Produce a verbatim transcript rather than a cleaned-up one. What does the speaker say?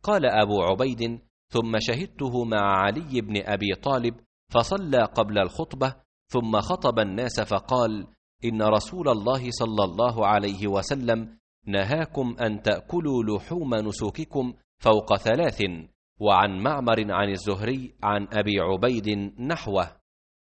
قال أبو عبيد: ثم شهدته مع علي بن أبي طالب فصلى قبل الخطبة، ثم خطب الناس فقال: إن رسول الله صلى الله عليه وسلم نهاكم أن تأكلوا لحوم نسوككم فوق ثلاث. وعن معمر عن الزهري عن أبي عبيد نحوه.